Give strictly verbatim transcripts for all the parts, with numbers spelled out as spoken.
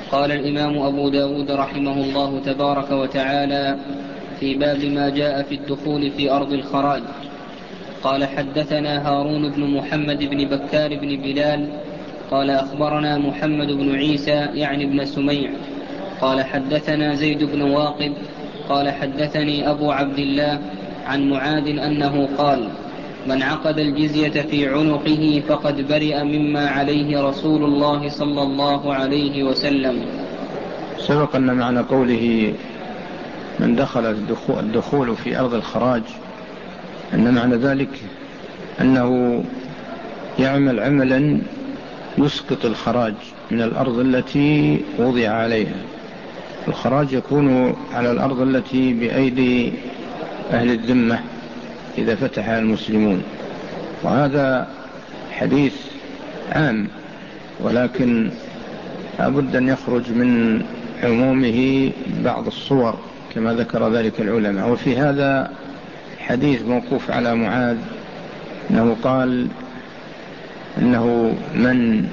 قال الإمام أبو داود رحمه الله تبارك وتعالى في باب ما جاء في الدخول في أرض الخراج. قال حدثنا هارون بن محمد بن بكار بن بلال قال أخبرنا محمد بن عيسى يعني بن سميع قال حدثنا زيد بن واقد قال حدثني أبو عبد الله عن معاذ أنه قال من عقد الجزية في عنقه فقد برئ مما عليه رسول الله صلى الله عليه وسلم. سبق أن معنى قوله من دخل الدخول في أرض الخراج أن معنى ذلك أنه يعمل عملا يسقط الخراج من الأرض التي وضع عليها. الخراج يكون على الأرض التي بأيدي أهل الذمة إذا فتحها المسلمون، وهذا حديث عام، ولكن لابد أن يخرج من عمومه بعض الصور كما ذكر ذلك العلماء. وفي هذا حديث موقوف على معاذ أنه قال أنه من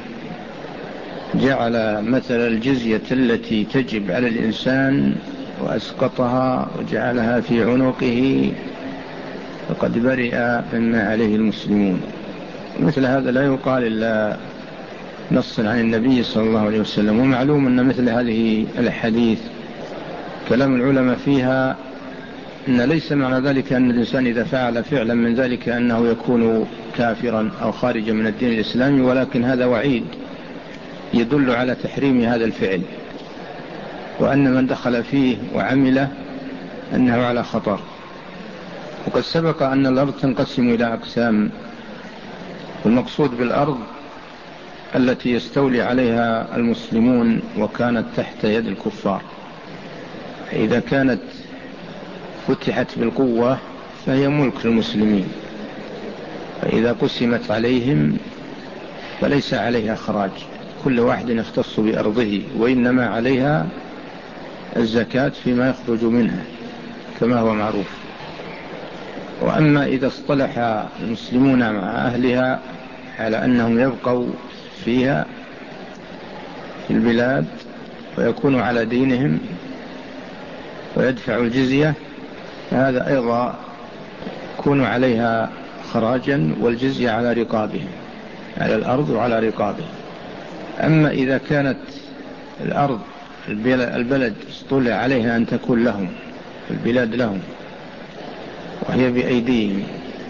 جعل مثل الجزية التي تجب على الإنسان وأسقطها وجعلها في عنقه فقد برئ مما عليه المسلمون. مثل هذا لا يقال إلا نص عن النبي صلى الله عليه وسلم. ومعلوم أن مثل هذه الحديث كلام العلماء فيها أن ليس معنى ذلك أن الإنسان إذا فعل فعلا من ذلك أنه يكون كافرا أو خارجا من الدين الإسلامي، ولكن هذا وعيد يدل على تحريم هذا الفعل، وأن من دخل فيه وعمله أنه على خطر. وقد سبق أن الأرض تنقسم إلى أقسام، والمقصود بالأرض التي يستولي عليها المسلمون وكانت تحت يد الكفار. إذا كانت فتحت بالقوة فهي ملك المسلمين، فإذا قسمت عليهم فليس عليها خراج، كل واحد يختص بأرضه، وإنما عليها الزكاة فيما يخرج منها كما هو معروف. وأما إذا اصطلح المسلمون مع أهلها على أنهم يبقوا فيها في البلاد ويكونوا على دينهم ويدفعوا الجزية، فهذا أيضا يكون عليها خراجا، والجزية على رقابهم، على الأرض وعلى رقابهم. أما إذا كانت الأرض البلد اصطلح عليها أن تكون لهم، البلاد لهم وهي بأيديهم،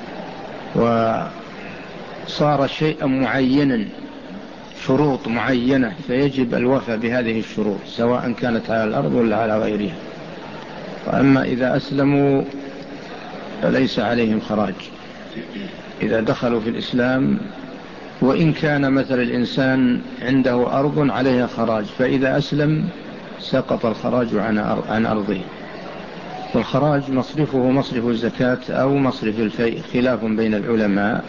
وصار شيئا معينا، شروط معينة، فيجب الوفاء بهذه الشروط سواء كانت على الأرض ولا على غيرها. وأما إذا أسلموا فليس عليهم خراج إذا دخلوا في الإسلام، وإن كان مثل الإنسان عنده أرض عليها خراج، فإذا أسلم سقط الخراج عن أرضه. والخراج مصرفه مصرف الزكاة أو مصرف الفيء، خلاف بين العلماء،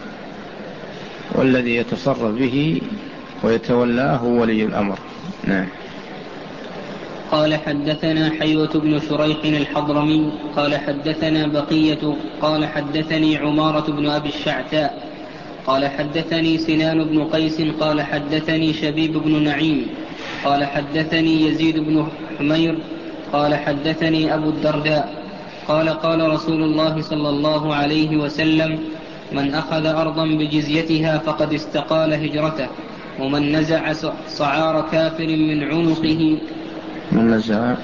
والذي يتصرف به ويتولاه هو ولي الأمر. نعم. قال حدثنا حيوة بن شريح الحضرمي قال حدثنا بقية قال حدثني عمارة بن أبي الشعثاء قال حدثني سنان بن قيس قال حدثني شبيب بن نعيم قال حدثني يزيد بن حمير قال حدثني أبو الدرداء قال قال رسول الله صلى الله عليه وسلم من أخذ أرضا بجزيتها فقد استقال هجرته، ومن نزع صعار كافر من عنقه من نزع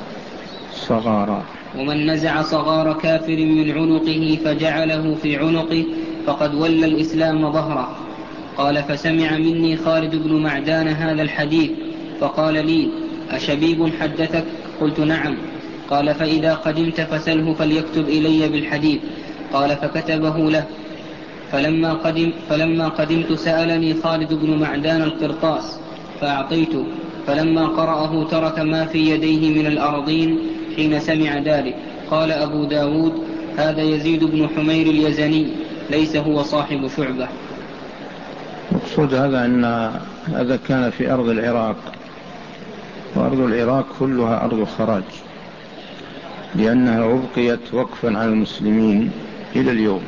صغار ومن نزع صغار كافر من عنقه فجعله في عنقه فقد ولى الإسلام ظهره. قال فسمع مني خالد بن معدان هذا الحديث فقال لي أشبيب حدثك؟ قلت نعم. قال فإذا قدمت فسله فليكتب إلي بالحديث. قال فكتبه له. فلما, قدم فلما قدمت سألني خالد بن معدان القرطاس فأعطيته، فلما قرأه ترك ما في يديه من الأرضين حين سمع ذلك. قال أبو داود هذا يزيد بن حمير اليزني ليس هو صاحب شعبة. مقصود هذا أن هذا كان في أرض العراق، وأرض العراق كلها أرض خراج، لأنها أبقيت وقفا على المسلمين إلى اليوم،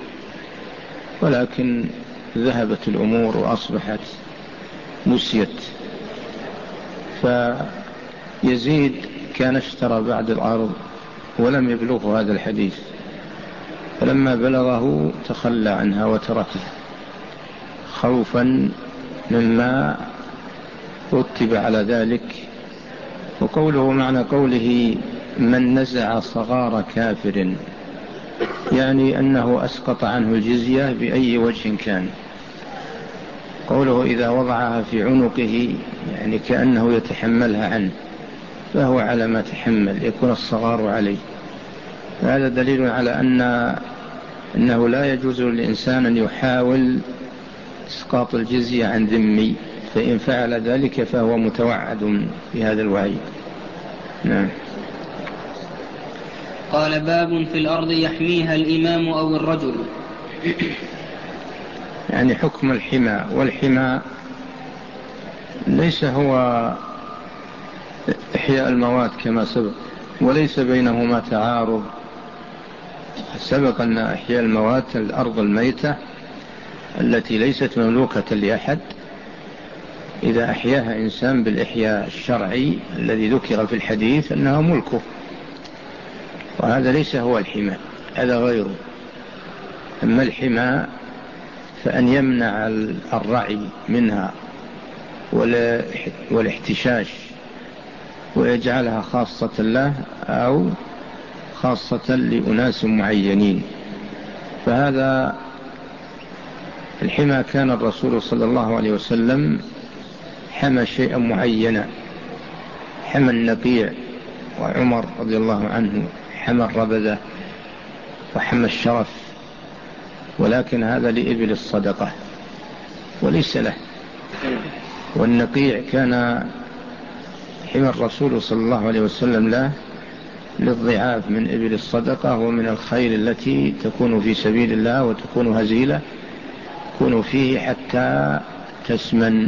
ولكن ذهبت الأمور وأصبحت نسيت، يزيد كان اشترى بعد الأرض ولم يبلغه هذا الحديث، فلما بلغه تخلى عنها وتركه خوفا مما رتب على ذلك. وقوله معنى قوله من نزع صغار كافر، يعني أنه أسقط عنه الجزية بأي وجه كان. قوله إذا وضعها في عنقه يعني كأنه يتحملها عنه، فهو على ما تحمل يكون الصغار عليه. هذا دليل على أن أنه لا يجوز للإنسان أن يحاول إسقاط الجزية عن ذمي، فإن فعل ذلك فهو متوعد في هذا الوعيد. نعم. قال باب في الأرض يحميها الإمام أو الرجل. يعني حكم الحمى، والحمى ليس هو إحياء الموات كما سبق، وليس بينهما تعارض. سبق أن إحياء الموات الأرض الميتة التي ليست مملوكة لأحد، إذا أحياها إنسان بالإحياء الشرعي الذي ذكر في الحديث أنها ملكه، وهذا ليس هو الحمى، هذا غيره. أما الحمى فأن يمنع الرعي منها والاحتشاش ويجعلها خاصة له أو خاصة لأناس معينين. فهذا الحمى كان الرسول صلى الله عليه وسلم حمى شيئا معينا، حمى النقيع، وعمر رضي الله عنه حمى الربذة وحمى الشرف، ولكن هذا لإبل الصدقة وليس له. والنقيع كان حمى الرسول صلى الله عليه وسلم له للضعاف من إبل الصدقة ومن الخيل التي تكون في سبيل الله وتكون هزيلة تكون فيه حتى تسمن.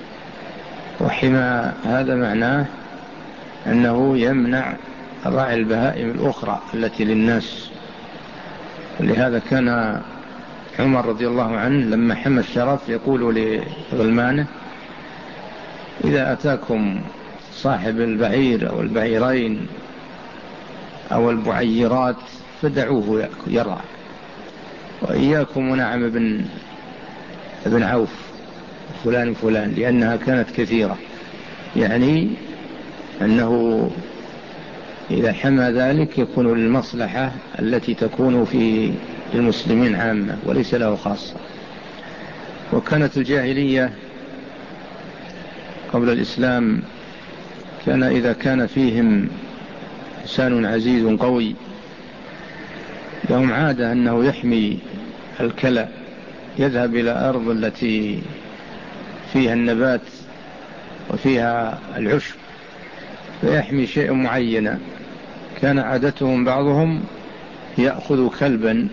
وحمى هذا معناه أنه يمنع راعي البهائم الأخرى التي للناس. ولهذا كان عمر رضي الله عنه لما حمى الشرف يقول لغلمانه إذا أتاكم صاحب البعير أو البعيرين أو البعيرات فدعوه يرعى، وإياكم ونعم ابن ابن عوف فلان فلان، لأنها كانت كثيرة، يعني أنه إذا حمى ذلك يكون للمصلحة التي تكون في المسلمين عامة وليس له خاصة. وكانت الجاهلية قبل الإسلام كان إذا كان فيهم إنسان عزيز قوي لهم عادة أنه يحمي الكلى، يذهب إلى أرض التي فيها النبات وفيها العشب فيحمي شيء معين. كان عادتهم بعضهم يأخذ كلبا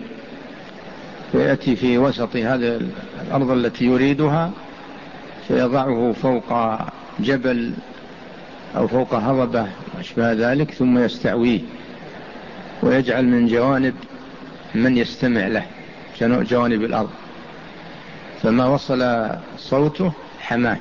فيأتي في وسط هذه الأرض التي يريدها فيضعه فوق جبل أو فوق هضبة وأشبه ذلك، ثم يستعويه ويجعل من جوانب من يستمع له جوانب الأرض، فما وصل صوته حماه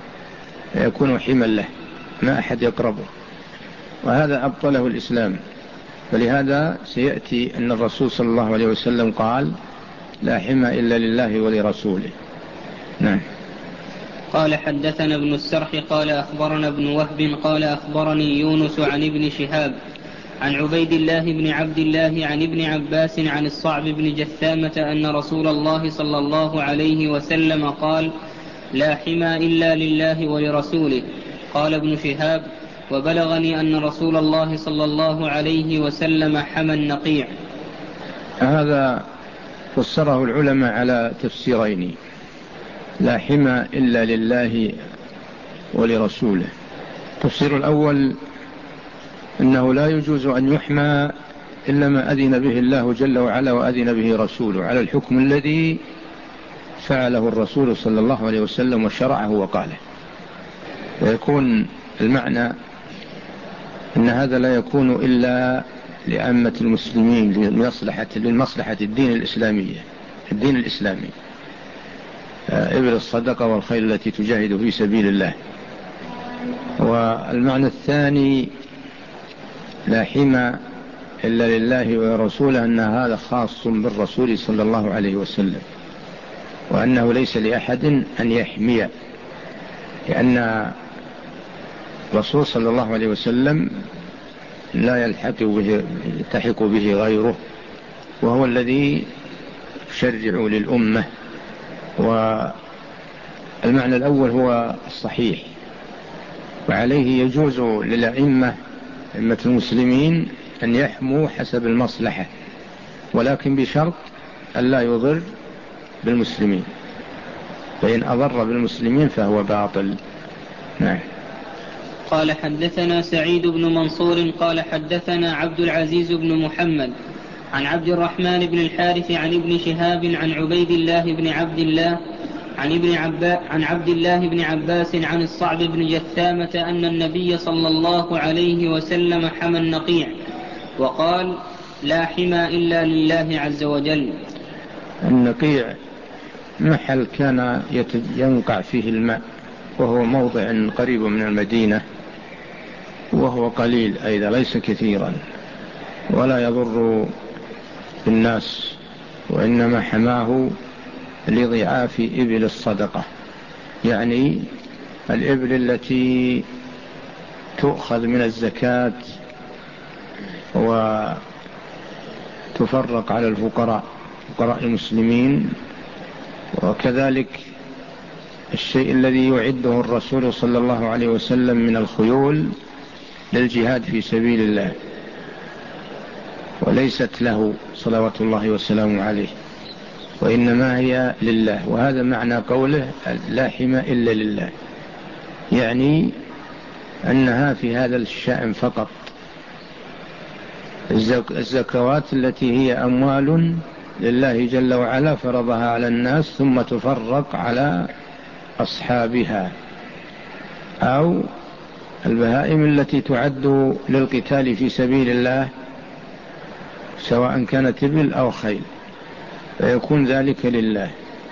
يكون حما له، ما أحد يقربه. وهذا أبطله الإسلام. فلهذا سيأتي أن الرسول صلى الله عليه وسلم قال لا حمى إلا لله ولرسوله. نعم. قال حدثنا ابن السرح قال أخبرنا ابن وهب قال أخبرني يونس عن ابن شهاب عن عبيد الله بن عبد الله عن ابن عباس عن الصعب بن جثامة أن رسول الله صلى الله عليه وسلم قال لا حمى إلا لله ولرسوله. قال ابن شهاب وبلغني أن رسول الله صلى الله عليه وسلم حمى النقيع. هذا فسره العلماء على تفسيرين: لا حمى إلا لله ولرسوله. التفسير الأول أنه لا يجوز أن يحمى إلا ما أذن به الله جل وعلا وأذن به رسوله على الحكم الذي فعله الرسول صلى الله عليه وسلم وشرعه وقاله. ويكون المعنى أن هذا لا يكون إلا لعامة المسلمين لمصلحة للمصلحة الدين الإسلامية الدين الإسلامي إبل الصدقة والخيل التي تجاهد في سبيل الله. والمعنى الثاني لا حمى إلا لله ورسوله أن هذا خاص بالرسول صلى الله عليه وسلم، وأنه ليس لأحد أن يحمي، لأن الرسول صلى الله عليه وسلم لا يلحق به, يلتحق به غيره، وهو الذي يشرع للأمة. والمعنى الأول هو الصحيح، وعليه يجوز للأئمة أئمة المسلمين أن يحموا حسب المصلحة، ولكن بشرط أن لا يضر بالمسلمين، فإن أضر بالمسلمين فهو باطل. نعم. قال حدثنا سعيد بن منصور قال حدثنا عبد العزيز بن محمد عن عبد الرحمن بن الحارث عن ابن شهاب عن عبيد الله بن عبد الله عن ابن عباس عن عبد الله بن عباس عن الصعب بن جثامة أن النبي صلى الله عليه وسلم حمى النقيع وقال: لا حمى إلا لله عز وجل. النقيع محل كان ينقع فيه الماء، وهو موضع قريب من المدينة، وهو قليل أيضا ليس كثيرا ولا يضر بالناس، وإنما حماه لضعاف إبل الصدقة، يعني الإبل التي تؤخذ من الزكاة وتفرق على الفقراء فقراء المسلمين، وكذلك الشيء الذي يعده الرسول صلى الله عليه وسلم من الخيول للجهاد في سبيل الله، وليست له صلوات الله وسلامه عليه، وإنما هي لله. وهذا معنى قوله لا حمى إلا لله، يعني أنها في هذا الشأن فقط. الزكوات التي هي أموال لله جل وعلا فرضها على الناس ثم تفرق على أصحابها، أو البهائم التي تعد للقتال في سبيل الله سواء كانت إبل أو خيل، فيكون ذلك لله.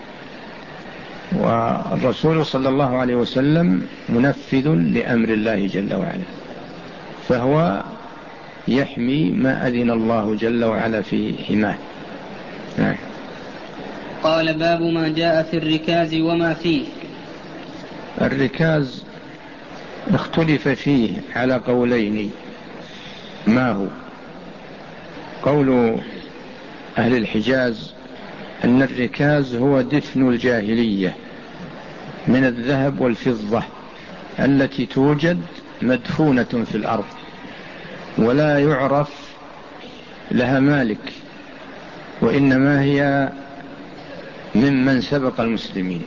والرسول صلى الله عليه وسلم منفذ لأمر الله جل وعلا، فهو يحمي ما أذن الله جل وعلا في حماه. نعم. قال: باب ما جاء في الركاز وما فيه. الركاز اختلف فيه على قولين. ما هو؟ قول أهل الحجاز أن الركاز هو دفن الجاهلية من الذهب والفضة التي توجد مدفونة في الأرض ولا يعرف لها مالك، وإنما هي ممن سبق المسلمين.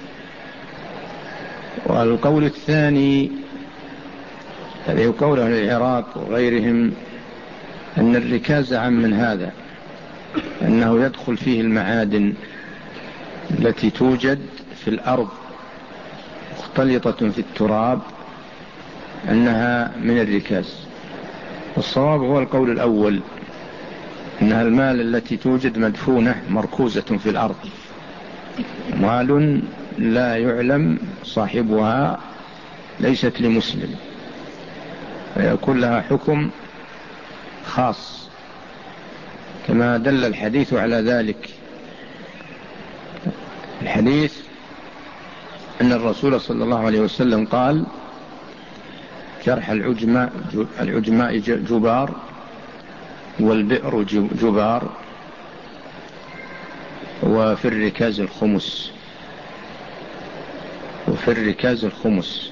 والقول الثاني الذي هو قول أهل العراق وغيرهم أن الركاز عام من هذا، أنه يدخل فيه المعادن التي توجد في الأرض مختلطة في التراب، أنها من الركاز. والصواب هو القول الأول، أنها المال التي توجد مدفونة مركوزة في الأرض، مال لا يعلم صاحبها، ليست لمسلم، فيكون لها حكم خاص كما دل الحديث على ذلك. الحديث أن الرسول صلى الله عليه وسلم قال: جرح العجماء العجماء جبار، والبئر جبار، وفي الركاز الخمس، وفي الركاز الخمس.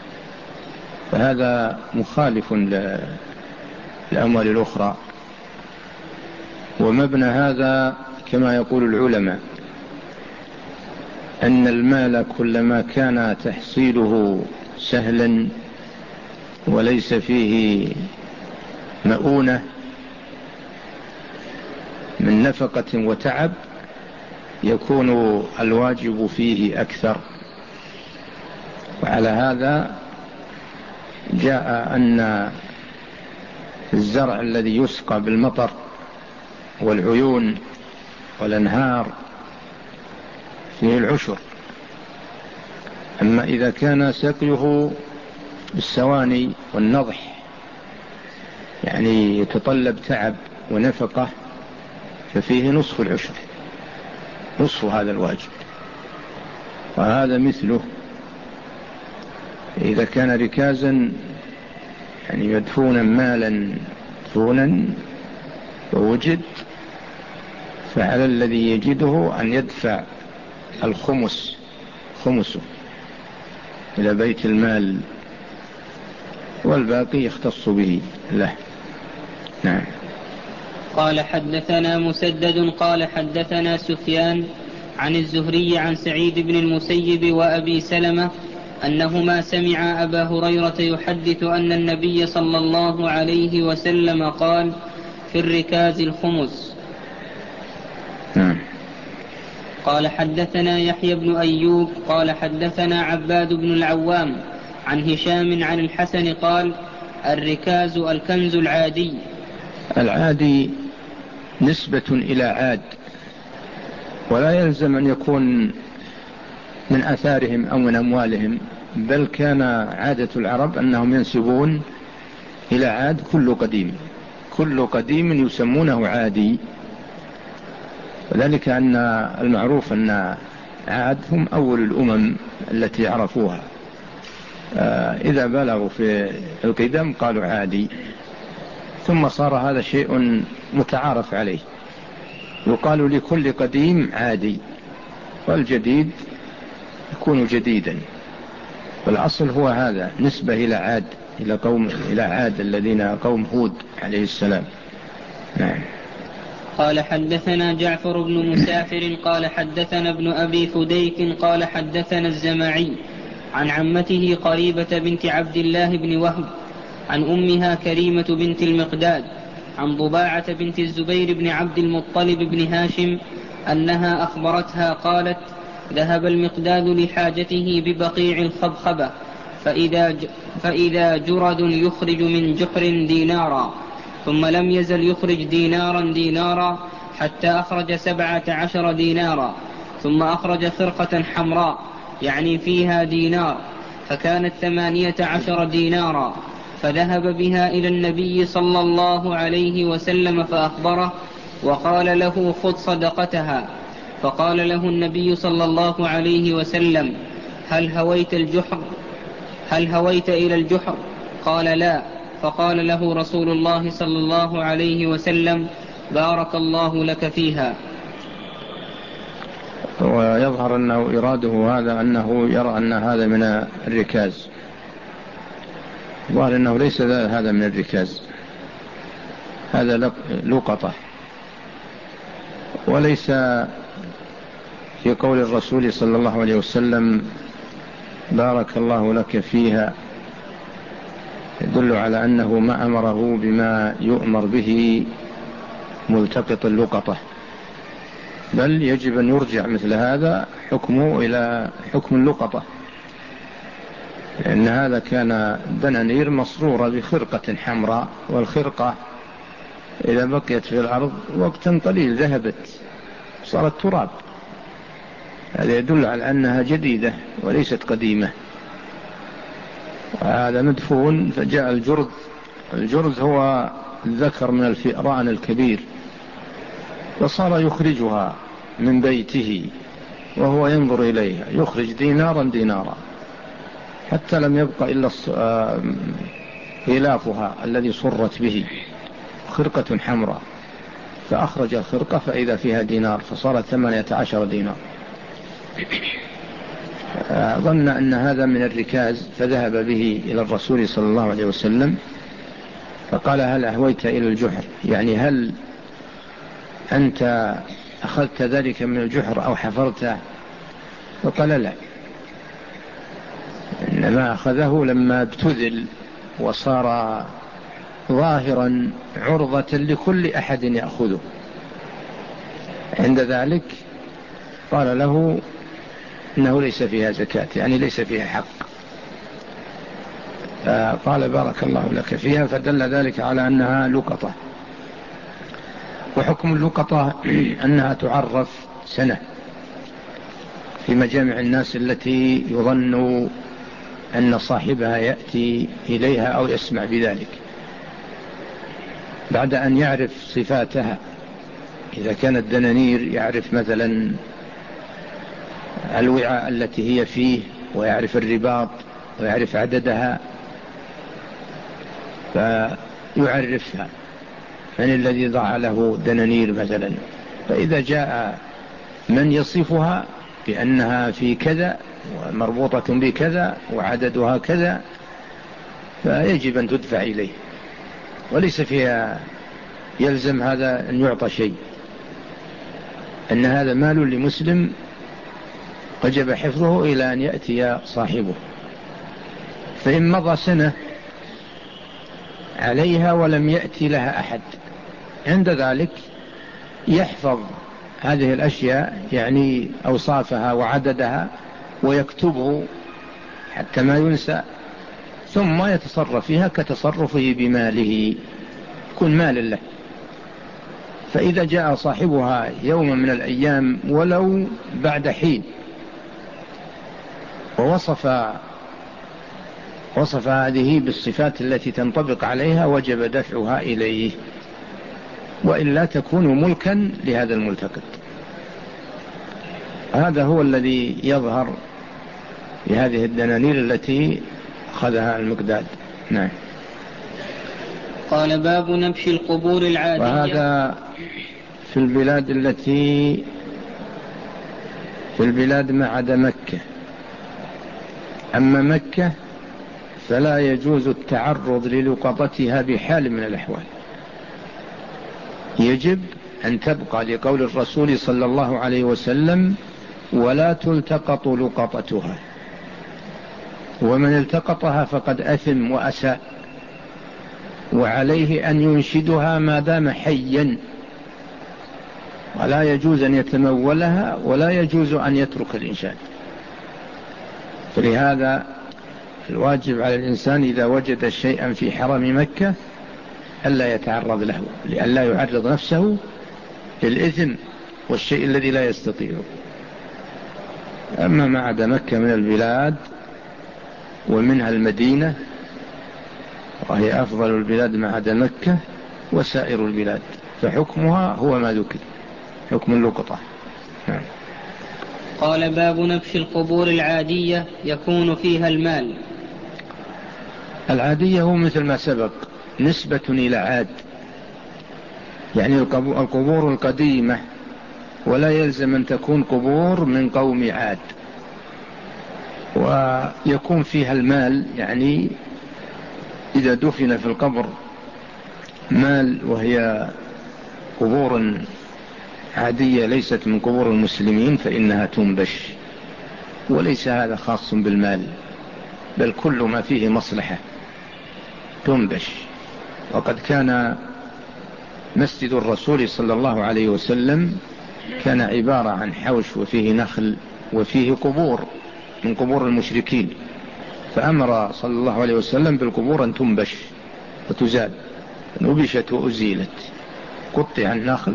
فهذا مخالف للأموال الأخرى. ومبنى هذا كما يقول العلماء أن المال كلما كان تحصيله سهلا وليس فيه مؤونة من نفقة وتعب يكون الواجب فيه أكثر. وعلى هذا جاء أن الزرع الذي يسقى بالمطر والعيون والأنهار فيه العشر، أما إذا كان سقيه بالسواني والنضح، يعني يتطلب تعب ونفقة، ففيه نصف العشر، نصف هذا الواجب. وهذا مثله إذا كان ركازا، يعني مدفونا مالا مدفونا ووجد، فعلى الذي يجده أن يدفع الخمس خمسه إلى بيت المال، والباقي يختص به له. نعم. قال حدثنا مسدد قال حدثنا سفيان عن الزهري عن سعيد بن المسيب وأبي سلمة أنهما سمعا أبا هريرة يحدث أن النبي صلى الله عليه وسلم قال: في الركاز الخمس. نعم. قال حدثنا يحيى بن أيوب قال حدثنا عباد بن العوام عن هشام عن الحسن قال: الركاز الكنز العادي. العادي نسبة إلى عاد، ولا يلزم أن يكون من أثارهم أو من أموالهم، بل كان عادة العرب أنهم ينسبون إلى عاد كل قديم، كل قديم يسمونه عادي، وذلك أن المعروف أن عاد هم أول الأمم التي عرفوها، إذا بلغوا في القدم قالوا عادي، ثم صار هذا شيء متعارف عليه، يقال لكل قديم عادي، والجديد يكون جديدا، والأصل هو هذا، نسبة إلى عاد، إلى قوم إلى عاد الذين قوم هود عليه السلام. نعم. قال حدثنا جعفر بن مسافر قال حدثنا ابن أبي فديك قال حدثنا الزماعي عن عمته قريبة بنت عبد الله بن وهب عن أمها كريمة بنت المقداد عن ضباعة بنت الزبير بن عبد المطلب بن هاشم أنها أخبرتها قالت: ذهب المقداد لحاجته ببقيع الخبخبة، فإذا, فإذا جرد يخرج من جحر دينارا، ثم لم يزل يخرج دينارا دينارا حتى أخرج سبعة عشر دينارا، ثم أخرج خرقة حمراء يعني فيها دينار، فكانت ثمانية عشر دينارا، فذهب بها إلى النبي صلى الله عليه وسلم فأخبره وقال له: خذ صدقتها. فقال له النبي صلى الله عليه وسلم: هل هويت الجحر هل هويت إلى الجحر؟ قال: لا. فقال له رسول الله صلى الله عليه وسلم: بارك الله لك فيها. ويظهر أنه إراده هذا أنه يرى أن هذا من الركاز، ظهر أنه ليس هذا من الركاز، هذا لقطة، وليس في قول الرسول صلى الله عليه وسلم بارك الله لك فيها يدل على أنه ما أمره بما يؤمر به ملتقط اللقطة، بل يجب أن يرجع مثل هذا حكمه إلى حكم اللقطة، لأن هذا كان دنانير مصرورة بخرقة حمراء، والخرقة إذا بقيت في الأرض وقتا قليل ذهبت صارت تراب، هذا يدل على أنها جديدة وليست قديمة. هذا مدفون، فجاء الجرذ، الجرذ هو الذكر من الفئران الكبير، فصار يخرجها من بيته وهو ينظر إليها، يخرج دينارا دينارا حتى لم يبقى إلا غلافها الذي صرت به، خرقة حمراء، فأخرج الخرقة فإذا فيها دينار، فصارت ثمانية عشر دينار. ظن أن هذا من الركاز، فذهب به إلى الرسول صلى الله عليه وسلم فقال: هل أهويت إلى الجحر؟ يعني هل أنت أخذت ذلك من الجحر أو حفرته؟ فقال: لا، إنما أخذه لما ابتذل وصار ظاهرا عرضة لكل أحد يأخذه، عند ذلك قال له إنه ليس فيها زكاة، يعني ليس فيها حق، فقال: بارك الله لك فيها، فدل ذلك على أنها لقطة. وحكم اللقطة أنها تعرف سنة في مجامع الناس التي يظن أن صاحبها يأتي إليها أو يسمع بذلك بعد أن يعرف صفاتها. إذا كانت دنانير يعرف مثلا الوعاء التي هي فيه، ويعرف الرباط، ويعرف عددها، فيعرفها من الذي ضع له دنانير مثلا. فإذا جاء من يصفها بأنها في كذا ومربوطة بكذا وعددها كذا، فيجب أن تدفع إليه، وليس فيها يلزم هذا أن يعطى شيء، أن هذا مال لمسلم وجب حفظه إلى أن يأتي صاحبه. فإن مضى سنة عليها ولم يأتي لها أحد، عند ذلك يحفظ هذه الأشياء، يعني أوصافها وعددها، ويكتبه حتى ما ينسى، ثم يتصرف فيها كتصرفه بماله، كن مال له. فإذا جاء صاحبها يوم من الأيام ولو بعد حين ووصف وصف هذه بالصفات التي تنطبق عليها، وجب دفعها إليه، وإلا تكون ملكا لهذا الملتقط. هذا هو الذي يظهر بهذه الدنانير التي أخذها المقداد. نعم. قال باب نبش القبور العادية. وهذا في البلاد التي في البلاد ما عدا مكة. أما مكة فلا يجوز التعرض للقطتها بحال من الأحوال، يجب أن تبقى لقول الرسول صلى الله عليه وسلم: ولا تلتقط لقطتها. ومن التقطها فقد أثم وأساء، وعليه أن ينشدها ما دام حيا، ولا يجوز أن يتمولها، ولا يجوز أن يترك الإنشاد. فلهذا الواجب على الإنسان إذا وجد شيئا في حرم مكة ألا يتعرض له، لألا يعرض نفسه للإثم والشيء الذي لا يستطيع. أما ما عدا مكة من البلاد، ومنها المدينة وهي أفضل البلاد ما عدا مكة، وسائر البلاد فحكمها هو ما ذكر، حكم اللقطة. نعم. قال باب نبش القبور العادية يكون فيها المال. العادية هو مثل ما سبق، نسبة إلى عاد، يعني القبور القديمة، ولا يلزم أن تكون قبور من قوم عاد. ويكون فيها المال، يعني إذا دفن في القبر مال وهي قبور عادية ليست من قبور المسلمين فإنها تنبش. وليس هذا خاص بالمال، بل كل ما فيه مصلحة تنبش. وقد كان مسجد الرسول صلى الله عليه وسلم كان عبارة عن حوش وفيه نخل وفيه قبور من قبور المشركين، فأمر صلى الله عليه وسلم بالقبور أن تنبش وتزال، نبشت وأزيلت، قطع النخل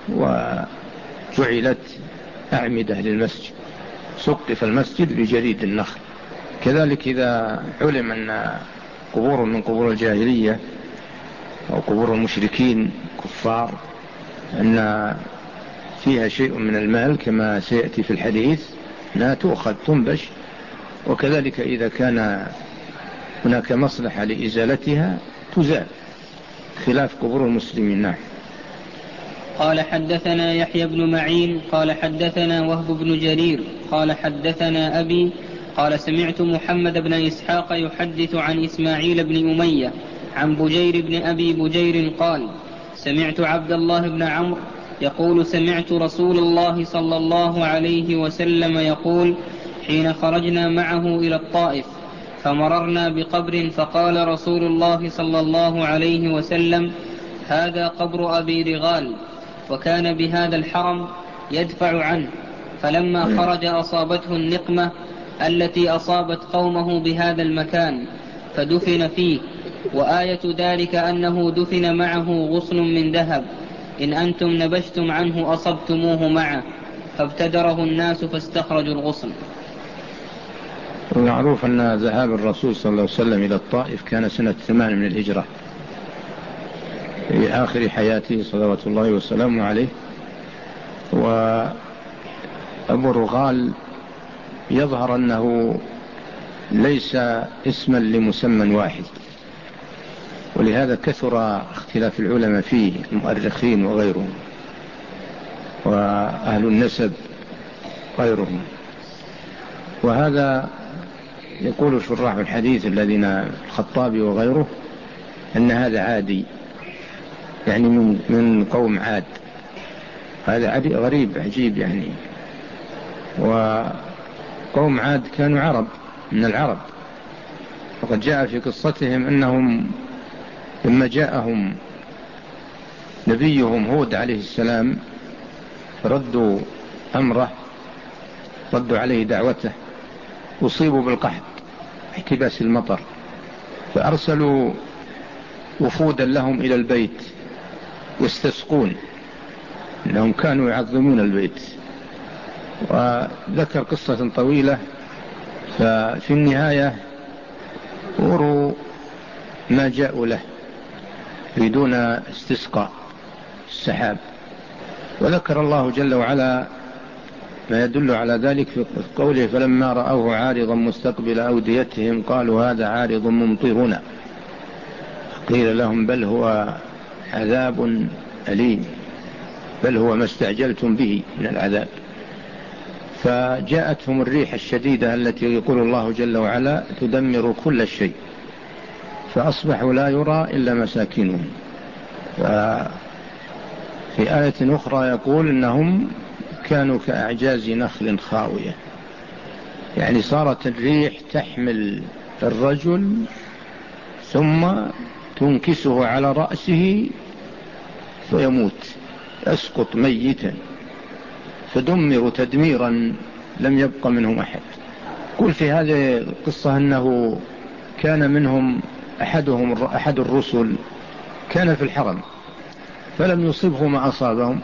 وجعلت أعمدة للمسجد، سقف المسجد بجريد النخل. كذلك إذا علم أن قبور من قبور الجاهلية أو قبور المشركين كفار أن فيها شيء من المال كما سيأتي في الحديث، لا تؤخذ تنبش. وكذلك إذا كان هناك مصلحة لإزالتها تزال، خلاف قبور المسلمين. نعم. قال حدثنا يحيى بن معين قال حدثنا وهب بن جرير قال حدثنا أبي قال سمعت محمد بن إسحاق يحدث عن إسماعيل بن أمية عن بجير بن أبي بجير قال سمعت عبد الله بن عمرو يقول سمعت رسول الله صلى الله عليه وسلم يقول حين خرجنا معه إلى الطائف فمررنا بقبر فقال رسول الله صلى الله عليه وسلم هذا قبر أبي رغال وكان بهذا الحرم يدفع عنه، فلما خرج أصابته النقمة التي أصابت قومه بهذا المكان فدفن فيه، وآية ذلك أنه دفن معه غصن من ذهب، إن أنتم نبشتم عنه أصبتموه معه، فابتدره الناس فاستخرجوا الغصن. معروف أن ذهاب الرسول صلى الله عليه وسلم إلى الطائف كان سنة ثمان من الهجرة في آخر حياته صلوات الله وسلامه عليه. وأبو رغال يظهر أنه ليس اسما لمسمى واحد، ولهذا كثر اختلاف العلماء فيه، المؤرخين وغيرهم وأهل النسب غيرهم. وهذا يقول شراح الحديث الذين الخطابي وغيره أن هذا عادي، يعني من من قوم عاد. هذا غريب عجيب يعني. وقوم عاد كانوا عرب من العرب، وقد جاء في قصتهم أنهم لما جاءهم نبيهم هود عليه السلام ردوا أمره، ردوا عليه دعوته، أصيبوا بالقحط احتباس المطر، فأرسلوا وفودا لهم إلى البيت يستسقون، إنهم كانوا يعظمون البيت. وذكر قصة طويلة، ففي النهاية وروا ما جاءوا له يريدون استسقاء السحاب. وذكر الله جل وعلا ما يدل على ذلك في قوله: فلما رأوه عارضا مستقبل أوديتهم قالوا هذا عارض ممطرنا قيل لهم بل هو عذاب أليم، بل هو ما استعجلتم به من العذاب. فجاءتهم الريح الشديدة التي يقول الله جل وعلا تدمر كل شيء، فأصبحوا لا يرى إلا مساكنهم. في آية أخرى يقول إنهم كانوا كأعجاز نخل خاوية، يعني صارت الريح تحمل الرجل ثم تنكسه على رأسه فيموت، يسقط ميتا، فدمروا تدميرا لم يبق منهم أحد. قل في هذه القصة أنه كان منهم أحدهم أحد الرسل كان في الحرم فلم يصبه ما أصابهم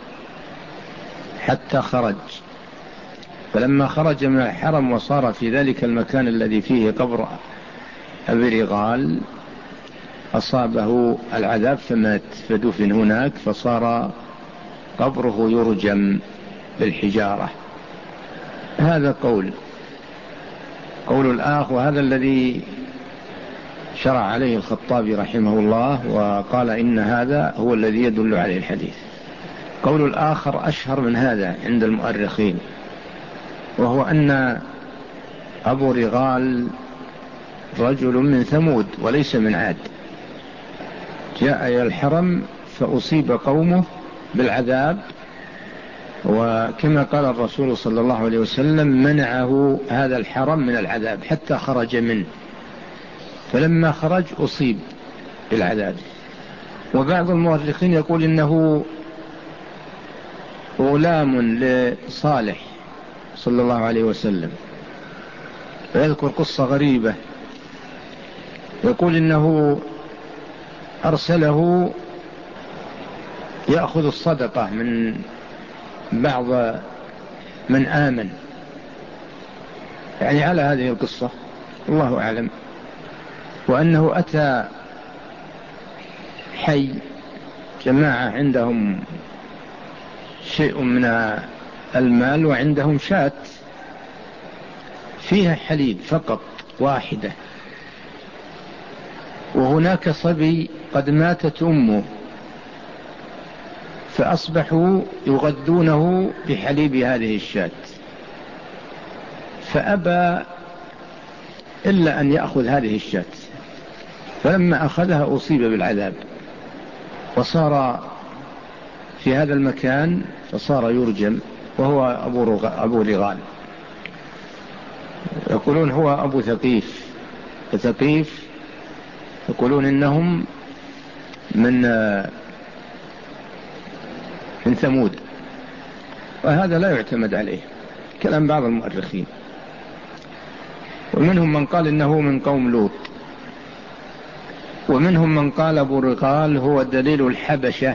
حتى خرج. فلما خرج من الحرم وصار في ذلك المكان الذي فيه قبر أبي رغال أصابه العذاب فمات، فدفن هناك، فصار قبره يرجم بالحجارة. هذا قول قول الآخر، وهذا الذي شرع عليه الخطابي رحمه الله وقال إن هذا هو الذي يدل عليه الحديث. قول الآخر أشهر من هذا عند المؤرخين، وهو أن أبو رغال رجل من ثمود وليس من عاد، جاء إلى الحرم فأصيب قومه بالعذاب، وكما قال الرسول صلى الله عليه وسلم منعه هذا الحرم من العذاب حتى خرج منه، فلما خرج أصيب بالعذاب. وبعض المؤرخين يقول إنه غلام لصالح صلى الله عليه وسلم، ويذكر قصة غريبة، يقول إنه أرسله يأخذ الصدقة من بعض من آمن، يعني على هذه القصة الله أعلم. وأنه أتى حي جماعة عندهم شيء من المال وعندهم شاة فيها حليب فقط واحدة، وهناك صبي قد ماتت أمه، فأصبحوا يغذونه بحليب هذه الشاة، فأبى إلا أن يأخذ هذه الشاة، فلما أخذها أصيب بالعذاب وصار في هذا المكان فصار يرجم، وهو أبو, أبو رغال. يقولون هو أبو ثقيف، ثقيف يقولون إنهم من من ثمود، وهذا لا يعتمد عليه كلام بعض المؤرخين. ومنهم من قال إنه من قوم لوط، ومنهم من قال أبو رغال هو دليل الحبشة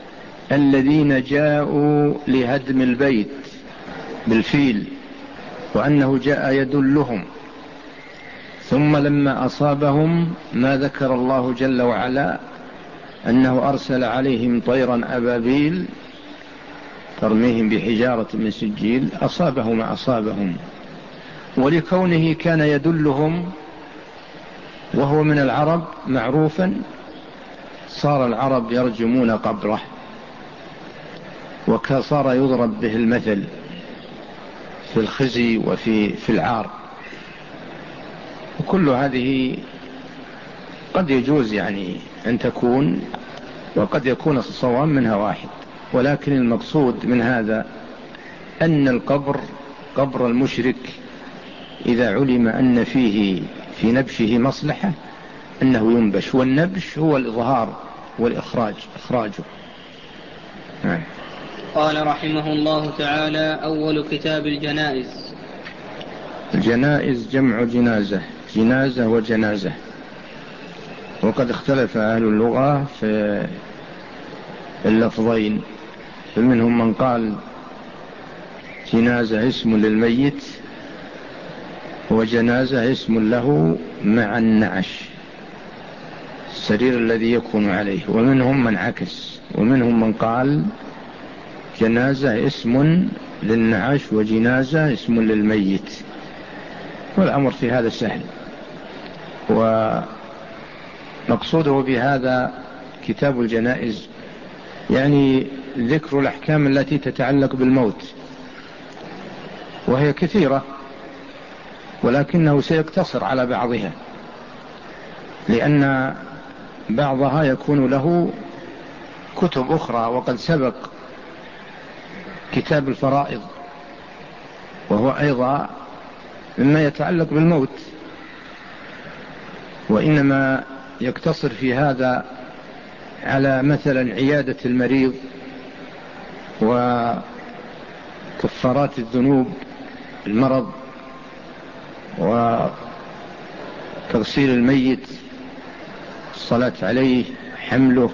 الذين جاءوا لهدم البيت بالفيل وأنه جاء يدلهم. ثم لما أصابهم ما ذكر الله جل وعلا أنه أرسل عليهم طيرا أبابيل ترميهم بحجارة من سجيل، أصابه ما أصابهم. ولكونه كان يدلهم وهو من العرب معروفا، صار العرب يرجمون قبره، وصار يضرب به المثل في الخزي وفي في العار. وكل هذه قد يجوز يعني أن تكون، وقد يكون الصواب منها واحد، ولكن المقصود من هذا أن القبر قبر المشرك إذا علم أن فيه في نبشه مصلحة أنه ينبش، والنبش هو الإظهار والإخراج إخراجه. نعم. قال رحمه الله تعالى: أول كتاب الجنائز. الجنائز جمع جنازة، جنازة وجنازة. وقد اختلف أهل اللغة في اللفظين، فمنهم من قال جنازة اسم للميت وجنازة اسم له مع النعش، السرير الذي يكون عليه. ومنهم من عكس، ومنهم من قال جنازة اسم للنعش وجنازة اسم للميت، والأمر في هذا سهل. ومقصوده بهذا كتاب الجنائز يعني ذكر الأحكام التي تتعلق بالموت، وهي كثيرة، ولكنه سيقتصر على بعضها، لأن بعضها يكون له كتب أخرى. وقد سبق كتاب الفرائض، وهو أيضا مما يتعلق بالموت، وإنما يقتصر في هذا على مثلا عيادة المريض وكفارات الذنوب، المرض، وتغسيل الميت، الصلاة عليه، حمله،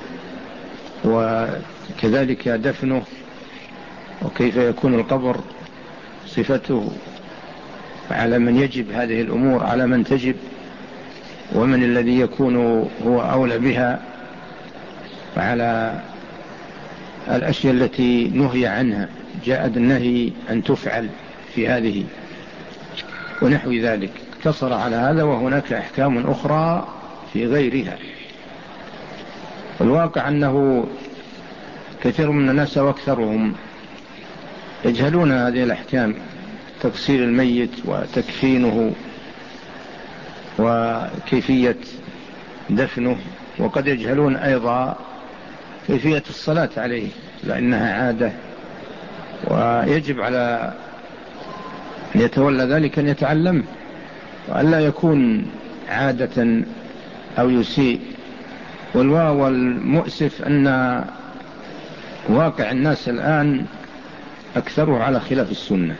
وكذلك دفنه، وكيف يكون القبر، صفته على من يجب هذه الأمور، على من تجب، ومن الذي يكون هو أولى بها، وعلى الأشياء التي نهي عنها، جاء النهي أن تفعل في هذه ونحو ذلك. اقتصر على هذا، وهناك أحكام أخرى في غيرها. الواقع أنه كثير من الناس وأكثرهم يجهلون هذه الأحكام، تغسيل الميت وتكفينه وكيفية دفنه، وقد يجهلون أيضا كيفية الصلاة عليه، لأنها عادة، ويجب على أن يتولى ذلك أن يتعلم، وأن لا يكون عادة أو يسيء. والمؤسف أن واقع الناس الآن أكثره على خلاف السنة،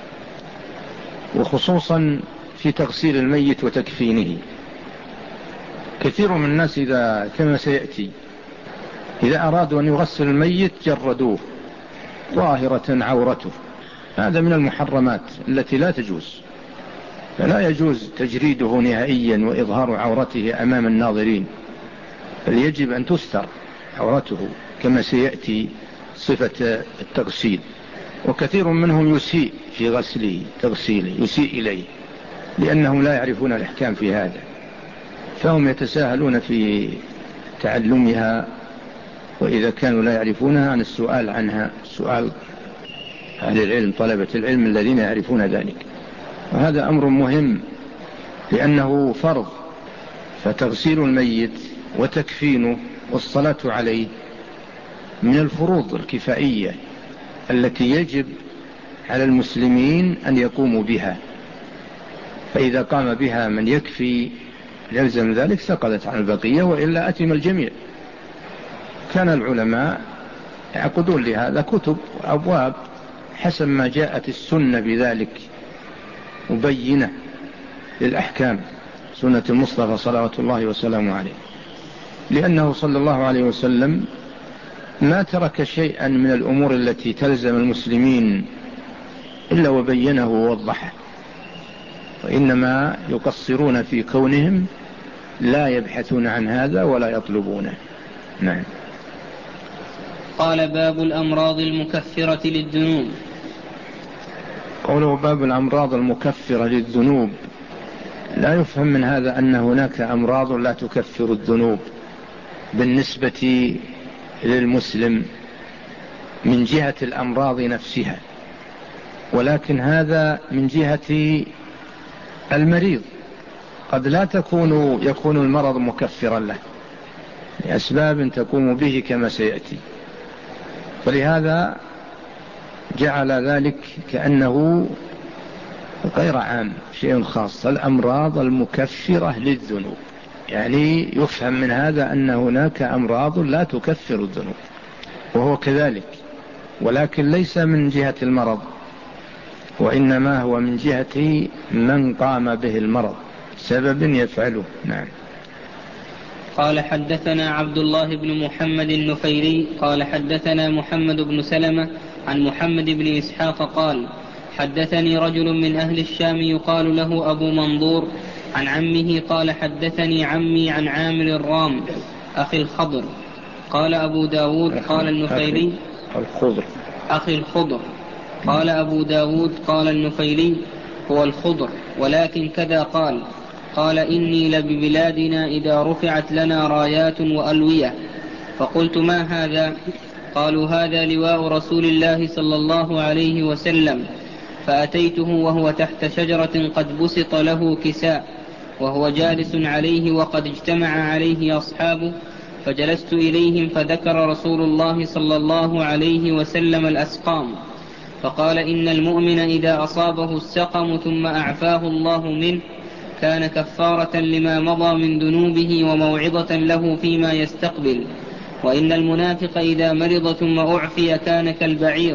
وخصوصا في تغسيل الميت وتكفينه. كثير من الناس إذا كما سيأتي إذا أرادوا أن يغسل الميت جردوه ظاهرة عورته، هذا من المحرمات التي لا تجوز. فلا يجوز تجريده نهائيا وإظهار عورته أمام الناظرين، بل يجب أن تستر عورته كما سيأتي صفة التغسيل. وكثير منهم يسيء في غسله تغسيله، يسيء إليه، لأنهم لا يعرفون الأحكام في هذا، فهم يتساهلون في تعلمها، وإذا كانوا لا يعرفونها عن السؤال عنها، سؤال أهل العلم، طلبة العلم الذين يعرفون ذلك. وهذا أمر مهم لأنه فرض، فتغسيل الميت وتكفينه والصلاة عليه من الفروض الكفائية التي يجب على المسلمين أن يقوموا بها، فإذا قام بها من يكفي يلزم ذلك سقطت عن البقية، وإلا أتم الجميع. كان العلماء يعقدون لهذا كتب وأبواب حسب ما جاءت السنة بذلك مبينة للأحكام، سنة المصطفى صلوات الله وسلامه عليه، لأنه صلى الله عليه وسلم ما ترك شيئا من الأمور التي تلزم المسلمين إلا وبينه ووضحه. وإنما يقصرون في كونهم لا يبحثون عن هذا ولا يطلبونه. نعم. قال باب الأمراض المكفرة للذنوب. قوله باب الأمراض المكفرة للذنوب، لا يفهم من هذا أن هناك أمراض لا تكفر الذنوب بالنسبة للمسلم من جهة الأمراض نفسها، ولكن هذا من جهة المريض. قد لا تكون يكون المرض مكفرا له لأسباب تقوم به كما سيأتي، فلهذا جعل ذلك كأنه غير عام، شيء خاص. الأمراض المكفرة للذنوب، يعني يفهم من هذا أن هناك أمراض لا تكفر الذنوب، وهو كذلك، ولكن ليس من جهة المرض، وإنما هو من جهة من قام به المرض سبب يفعله. نعم. قال حدثنا عبد الله بن محمد النفيري قال حدثنا محمد بن سلمة عن محمد بن إسحاق قال حدثني رجل من أهل الشام يقال له أبو منظور عن عمه قال حدثني عمي عن عامر الرام أخي الخضر. قال أبو داود قال النفيري الخضر أخي الخضر. قال أبو داود قال النفيري هو الخضر، ولكن كذا قال. قال إني لببلادنا إذا رفعت لنا رايات وألوية، فقلت ما هذا؟ قالوا هذا لواء رسول الله صلى الله عليه وسلم. فأتيته وهو تحت شجرة قد بسط له كساء وهو جالس عليه وقد اجتمع عليه أصحابه، فجلست إليهم فذكر رسول الله صلى الله عليه وسلم الأسقام، فقال إن المؤمن إذا أصابه السقم ثم أعفاه الله منه كان كفارة لما مضى من ذنوبه وموعظة له فيما يستقبل، وإن المنافق إذا مرض ثم أعفي كان كالبعير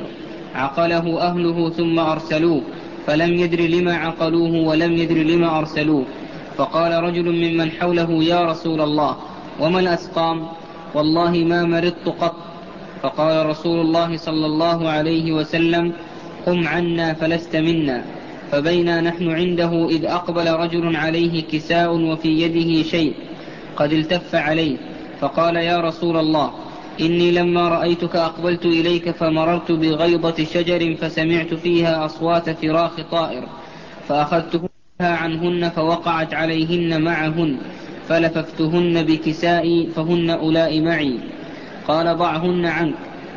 عقله أهله ثم أرسلوه فلم يدر لما عقلوه ولم يدر لما أرسلوه. فقال رجل ممن حوله يا رسول الله وما الأسقام؟ والله ما مرضت قط. فقال رسول الله صلى الله عليه وسلم قم عنا فلست منا. فبينا نحن عنده إذ أقبل رجل عليه كساء وفي يده شيء قد التف عليه، فقال يا رسول الله إني لما رأيتك أقبلت إليك فمررت بغيضة شجر فسمعت فيها أصوات فراخ طائر فأخذتها عنهن فوقعت عليهن معهن فلففتهن بكسائي فهن أولاء معي. قال ضعهن عنك،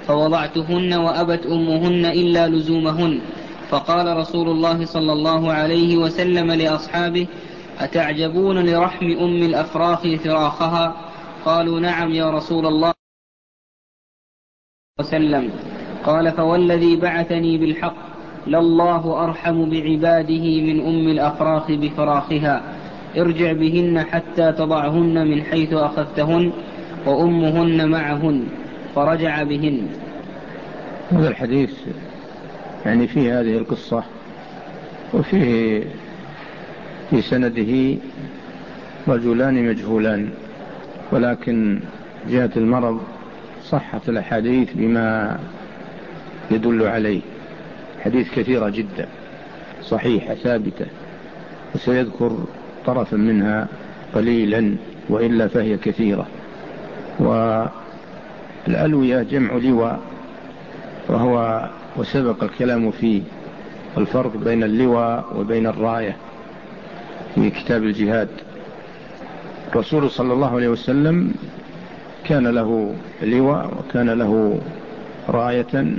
فوضعتهن وأبت أمهن إلا لزومهن. فقال رسول الله صلى الله عليه وسلم لأصحابه أتعجبون لرحم أم الأفراخ فراخها؟ قالوا نعم يا رسول الله وسلم. قال فوالذي بعثني بالحق لله أرحم بعباده من أم الأفراخ بفراخها، ارجع بهن حتى تضعهن من حيث أخذتهن وأمهن معهن، فرجع بهن. هذا الحديث يعني فيه هذه القصة، وفيه في سنده رجلان مجهولان، ولكن جهة المرض صحت الأحاديث بما يدل عليه، حديث كثيرة جدا صحيحة ثابتة، وسيذكر طرفا منها قليلا وإلا فهي كثيرة. والألوية جمع لواء، وهو وسبق الكلام فيه الفرق بين اللواء وبين الراية في كتاب الجهاد. الرسول صلى الله عليه وسلم كان له لواء وكان له راية،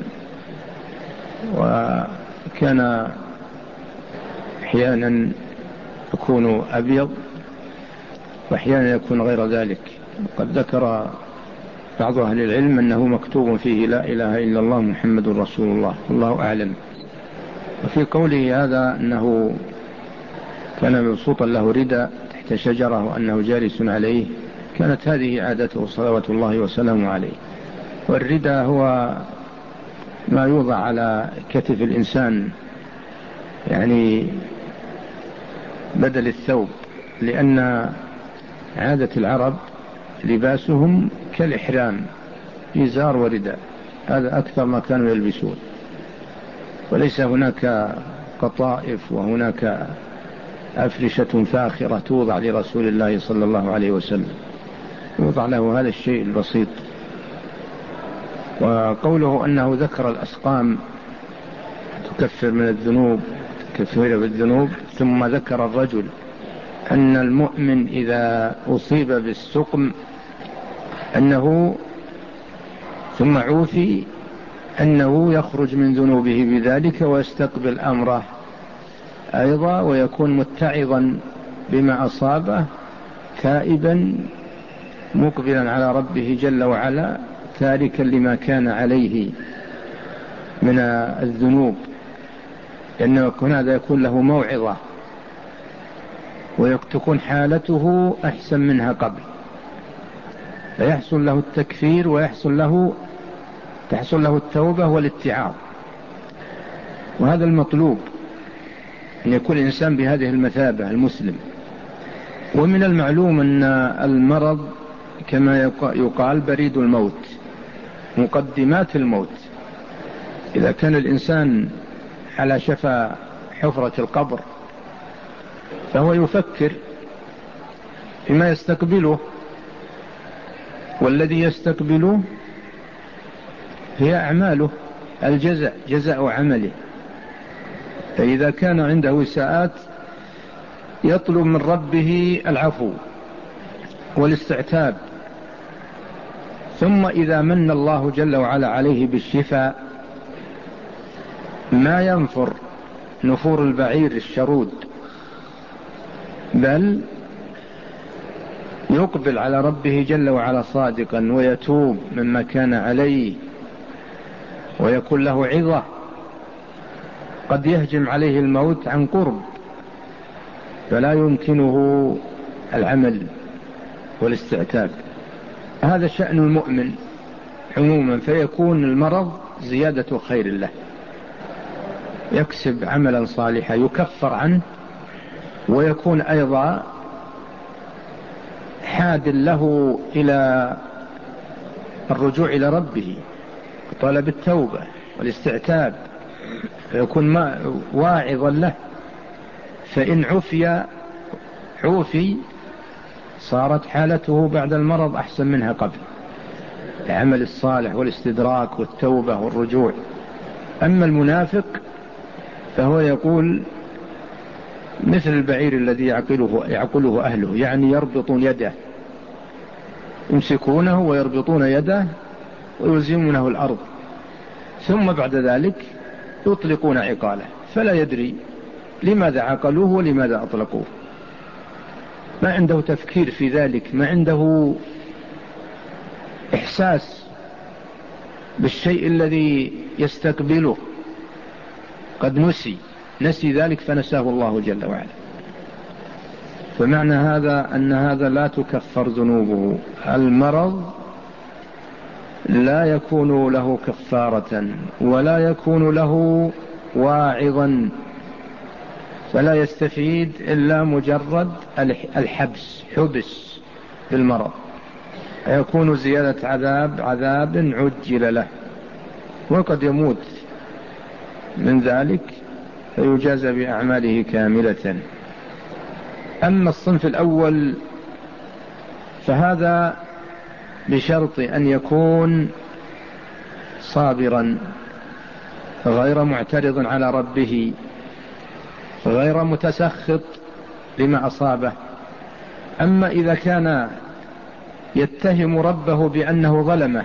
وكان أحيانا يكون أبيض وأحيانا يكون غير ذلك. قد ذكر بعض أهل العلم أنه مكتوب فيه لا إله إلا الله محمد رسول الله، والله أعلم. وفي قوله هذا أنه كان مبسوطا له رداء تحت شجرة وأنه جالس عليه، كانت هذه عادته صلوات الله وسلامه عليه. والرداء هو ما يوضع على كتف الإنسان يعني بدل الثوب، لأن عادة العرب لباسهم كالإحرام، إزار ورداء، هذا أكثر ما كانوا يلبسون، وليس هناك قطائف وهناك أفرشة فاخرة توضع لرسول الله صلى الله عليه وسلم، يوضع له هذا الشيء البسيط. وقوله أنه ذكر الأسقام تكفر من الذنوب، تكفر بالذنوب، ثم ذكر الرجل أن المؤمن إذا أصيب بالسقم أنه ثم عوفي أنه يخرج من ذنوبه بذلك ويستقبل أمره أيضا، ويكون متعظا بما أصابه، تائبا مقبلا على ربه جل وعلا، تاركا لما كان عليه من الذنوب، لأنه يكون هذا يكون له موعظة، وتكون حالته أحسن منها قبل، فيحصل له التكفير ويحصل له تحصل له التوبة والاتعاظ. وهذا المطلوب، أن يكون الإنسان بهذه المثابة المسلم. ومن المعلوم أن المرض كما يقال بريد الموت، مقدمات الموت. إذا كان الإنسان على شفا حفرة القبر فهو يفكر فيما يستقبله، والذي يستقبله هي أعماله، الجزاء جزاء عمله. فإذا كان عنده إساءات يطلب من ربه العفو والاستعتاب، ثم إذا من الله جل وعلا عليه بالشفاء ما ينفر نفور البعير الشرود، بل يقبل على ربه جل وعلا صادقا ويتوب مما كان عليه ويكون له عظة. قد يهجم عليه الموت عن قرب فلا يمكنه العمل والاستعتاب. هذا شأن المؤمن عموما، فيكون المرض زيادة خير له، يكسب عملا صالحا يكفر عنه، ويكون أيضا حاد له إلى الرجوع إلى ربه، طلب التوبة والاستعتاب، فيكون واعظا له. فإن عفي عوفي صارت حالته بعد المرض أحسن منها قبل، العمل الصالح والاستدراك والتوبة والرجوع. أما المنافق فهو يقول مثل البعير الذي يعقله, يعقله أهله، يعني يربطون يده، يمسكونه ويربطون يده ويلزمونه الأرض، ثم بعد ذلك يطلقون عقاله، فلا يدري لماذا عقلوه ولماذا أطلقوه. ما عنده تفكير في ذلك، ما عنده إحساس بالشيء الذي يستقبله، قد نسي نسي ذلك فنساه الله جل وعلا. فمعنى هذا أن هذا لا تكفر ذنوبه. المرض لا يكون له كفارة ولا يكون له واعظا، فلا يستفيد إلا مجرد الحبس، حبس بالمرض، يكون زيادة عذاب عذاب عجل له، وقد يموت من ذلك فيجازى بأعماله كاملة. أما الصنف الأول فهذا بشرط أن يكون صابرا غير معترض على ربه، غير متسخط لما أصابه. أما إذا كان يتهم ربه بأنه ظلمه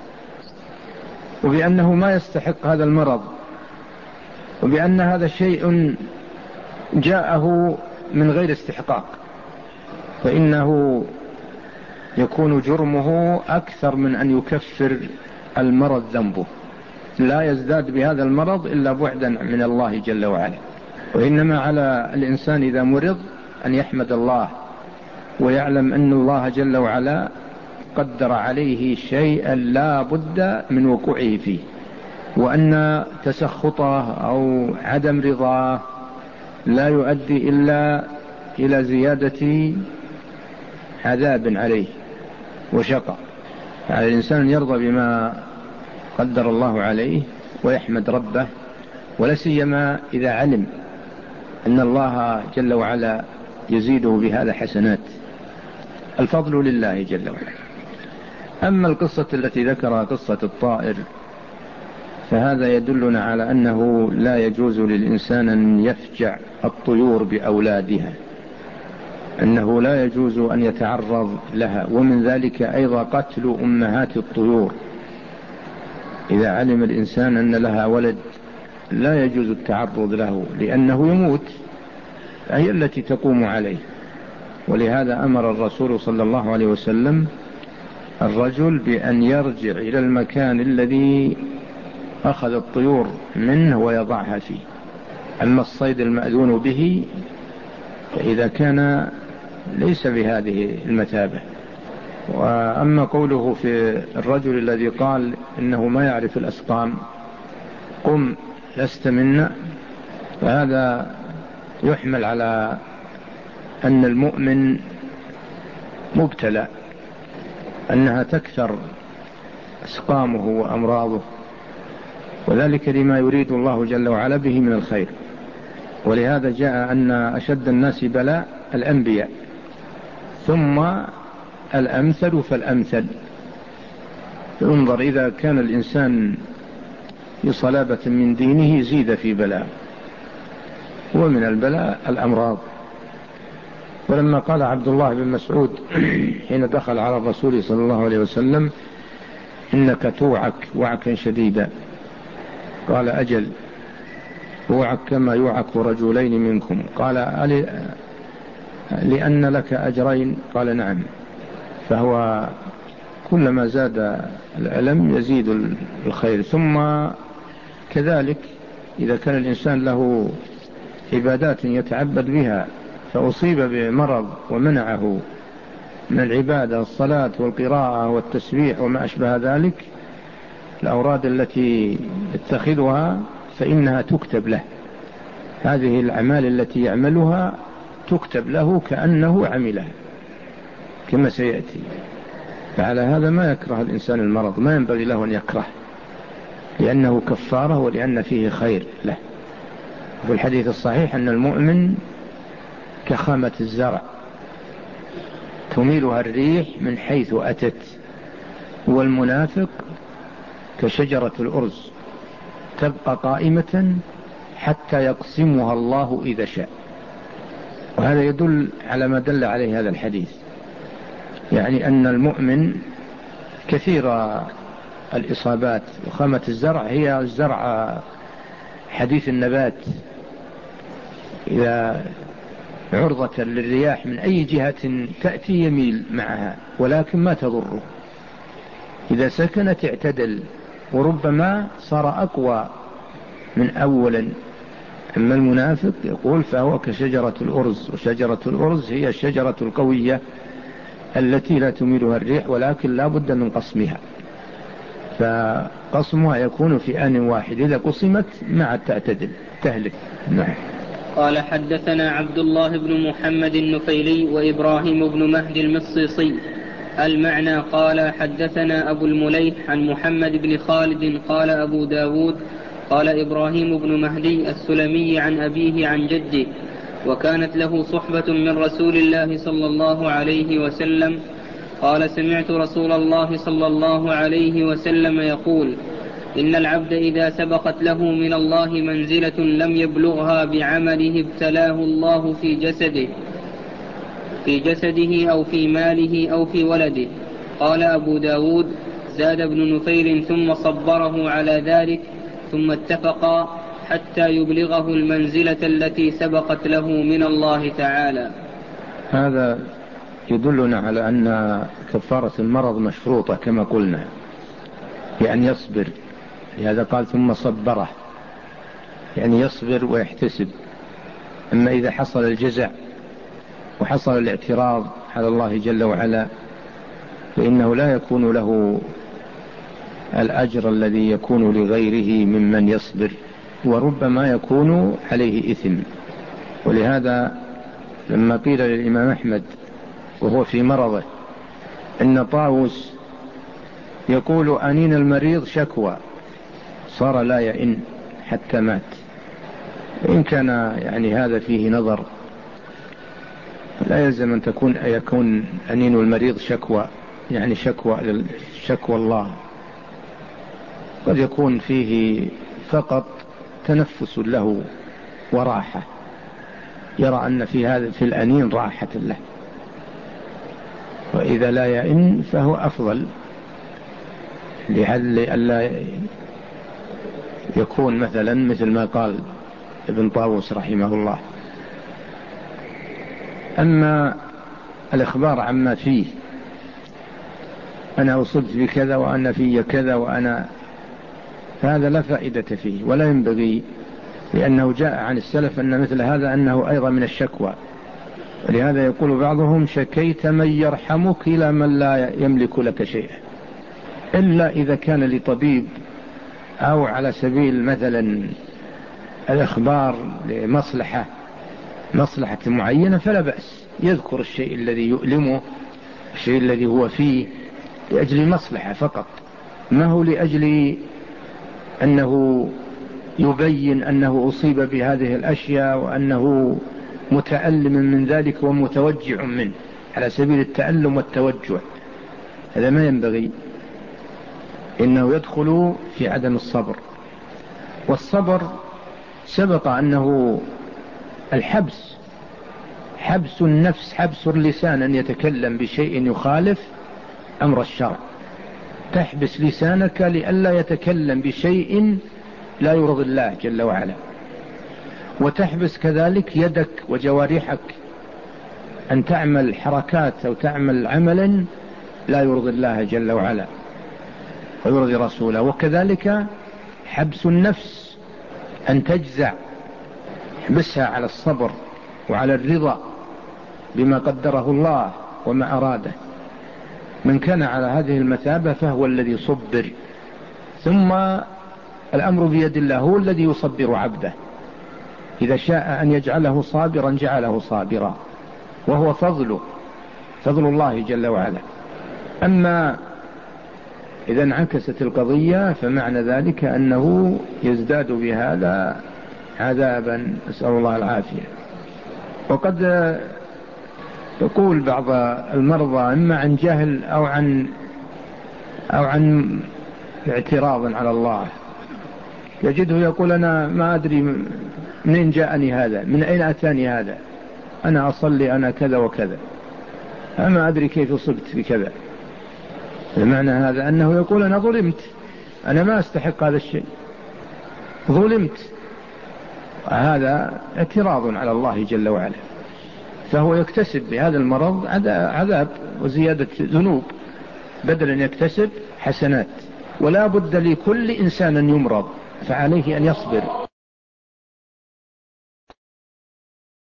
وبأنه ما يستحق هذا المرض وبأن هذا شيء جاءه من غير استحقاق، فإنه يكون جرمه أكثر من أن يكفر المرض ذنبه، لا يزداد بهذا المرض إلا بعدا من الله جل وعلا. وإنما على الإنسان إذا مرض أن يحمد الله ويعلم أن الله جل وعلا قدر عليه شيئا لا بد من وقوعه فيه، وأن تسخطه أو عدم رضاه لا يؤدي إلا إلى زيادة عذاب عليه وشقى. على الإنسان أن يرضى بما قدر الله عليه ويحمد ربه، ولا سيما إذا علم أن الله جل وعلا يزيده بهذا حسنات، الفضل لله جل وعلا. أما القصة التي ذكرها قصة الطائر فهذا يدلنا على أنه لا يجوز للإنسان أن يفجع الطيور بأولادها، أنه لا يجوز أن يتعرض لها، ومن ذلك أيضا قتل أمهات الطيور. إذا علم الإنسان أن لها ولد لا يجوز التعرض له لأنه يموت، هي التي تقوم عليه. ولهذا أمر الرسول صلى الله عليه وسلم الرجل بأن يرجع إلى المكان الذي أخذ الطيور منه ويضعها فيه. أما الصيد المأذون به فإذا كان ليس بهذه المثابة. وأما قوله في الرجل الذي قال إنه ما يعرف الأسقام، قم لست منا، فهذا يحمل على أن المؤمن مبتلى، أنها تكثر أسقامه وأمراضه، وذلك لما يريد الله جل وعلا به من الخير. ولهذا جاء أن أشد الناس بلاء الأنبياء، ثم الأمثل فالأمثل. انظر، إذا كان الإنسان بصلابة من دينه زيد في بلاء، ومن البلاء الأمراض. ولما قال عبد الله بن مسعود حين دخل على الرسول صلى الله عليه وسلم إنك توعك وعكا شديدا، قال أجل، وعك كما يوعك رجلين منكم. قال لأن لك أجرين؟ قال نعم. فهو كلما زاد الألم يزيد الخير. ثم كذلك إذا كان الإنسان له عبادات يتعبد بها فأصيب بمرض ومنعه من العبادة، الصلاة والقراءة والتسبيح وما أشبه ذلك، الأوراد التي يتخذها فإنها تكتب له، هذه الأعمال التي يعملها تكتب له كأنه عملها كما سيأتي. فعلى هذا ما يكره الإنسان المرض، ما ينبغي له أن يكره، لأنه كفارة ولأن فيه خير له. في الحديث الصحيح أن المؤمن كخامة الزرع تميلها الريح من حيث أتت، والمنافق كشجرة الأرز تبقى قائمة حتى يقسمها الله إذا شاء. وهذا يدل على ما دل عليه هذا الحديث، يعني أن المؤمن كثير الإصابات. وخامة الزرع هي الزرع حديث النبات، إذا عرضة للرياح من أي جهة تأتي يميل معها ولكن ما تضره، إذا سكنت اعتدل وربما صار أقوى من أولا. أما المنافق يقول فهو كشجرة الأرز، وشجرة الأرز هي الشجرة القوية التي لا تميلها الريح ولكن لا بد من قسمها، فقسمها يكون في آن واحد، إذا قسمت مع تعتدل تهلك. نعم. قال حدثنا عبد الله بن محمد النفيلي وإبراهيم بن مهدي المصيصي. المعنى قال حدثنا أبو المليح عن محمد بن خالد قال أبو داود قال إبراهيم بن مهدي السلمي عن أبيه عن جده، وكانت له صحبة من رسول الله صلى الله عليه وسلم قال سمعت رسول الله صلى الله عليه وسلم يقول إن العبد إذا سبقت له من الله منزلة لم يبلغها بعمله ابتلاه الله في جسده في جسده أو في ماله أو في ولده. قال أبو داود زاد ابن نفيل ثم صبره على ذلك ثم اتفقا حتى يبلغه المنزلة التي سبقت له من الله تعالى. هذا يدلنا على أن كفارة المرض مشروطة كما قلنا، يعني يصبر، لهذا قال ثم صبره، يعني يصبر ويحتسب. أما إذا حصل الجزع وحصل الاعتراض على الله جل وعلا فإنه لا يكون له الأجر الذي يكون لغيره ممن يصبر، وربما يكون عليه إثم. ولهذا لما قيل للإمام أحمد وهو في مرضه إن طاووس يقول أنين المريض شكوى، صار لا يئن حتى مات. إن كان يعني هذا فيه نظر لا يلزم أن تكون يكون أنين المريض شكوى، يعني شكوى شكوى الله، قد يكون فيه فقط تنفس له وراحة، يرى أن في هذا في الأنين راحة له، وإذا لا يئن فهو أفضل لحل ألا يكون مثلا مثل ما قال ابن طاووس رحمه الله. أما الإخبار عما فيه، أنا أصبت بكذا وأنا في كذا وأنا، هذا لا فائدة فيه ولا ينبغي، لأنه جاء عن السلف أن مثل هذا أنه أيضا من الشكوى. ولهذا يقول بعضهم: شكيت من يرحمك إلى من لا يملك لك شيئا، إلا إذا كان لطبيب أو على سبيل مثلا الإخبار لمصلحة مصلحة معينة فلا بأس، يذكر الشيء الذي يؤلمه، الشيء الذي هو فيه لأجل مصلحة فقط، ما هو لأجل أنه يبين أنه أصيب بهذه الأشياء وأنه متألم من ذلك ومتوجع منه على سبيل التألم والتوجع. هذا ما ينبغي، إنه يدخل في عدم الصبر. والصبر سبق أنه الحبس، حبس النفس، حبس اللسان أن يتكلم بشيء يخالف أمر الشرع، تحبس لسانك لئلا يتكلم بشيء لا يرضي الله جل وعلا، وتحبس كذلك يدك وجوارحك أن تعمل حركات أو تعمل عملا لا يرضي الله جل وعلا ويرضي رسوله. وكذلك حبس النفس أن تجزع، حبسها على الصبر وعلى الرضا بما قدره الله وما أراده. من كان على هذه المثابة فهو الذي صبر. ثم الأمر بيد الله، هو الذي يصبر عبده، إذا شاء أن يجعله صابرا جعله صابرا، وهو فضله، فضل الله جل وعلا. أما إذا انعكست القضية فمعنى ذلك أنه يزداد بهذا عذابا، نسأل الله العافية. وقد يقول بعض المرضى إما عن جهل أو عن أو عن اعتراض على الله، يجده يقول: أنا ما أدري منين جاءني هذا، من أين أتاني هذا، أنا أصلي أنا كذا وكذا، أما أدري كيف أصبت بكذا. المعنى هذا أنه يقول: أنا ظلمت، أنا ما أستحق هذا الشيء، ظلمت. هذا اعتراض على الله جل وعلا، فهو يكتسب بهذا المرض عذاب وزيادة ذنوب بدل أن يكتسب حسنات. ولا بد لكل إنسان أن يمرض، فعليه أن يصبر.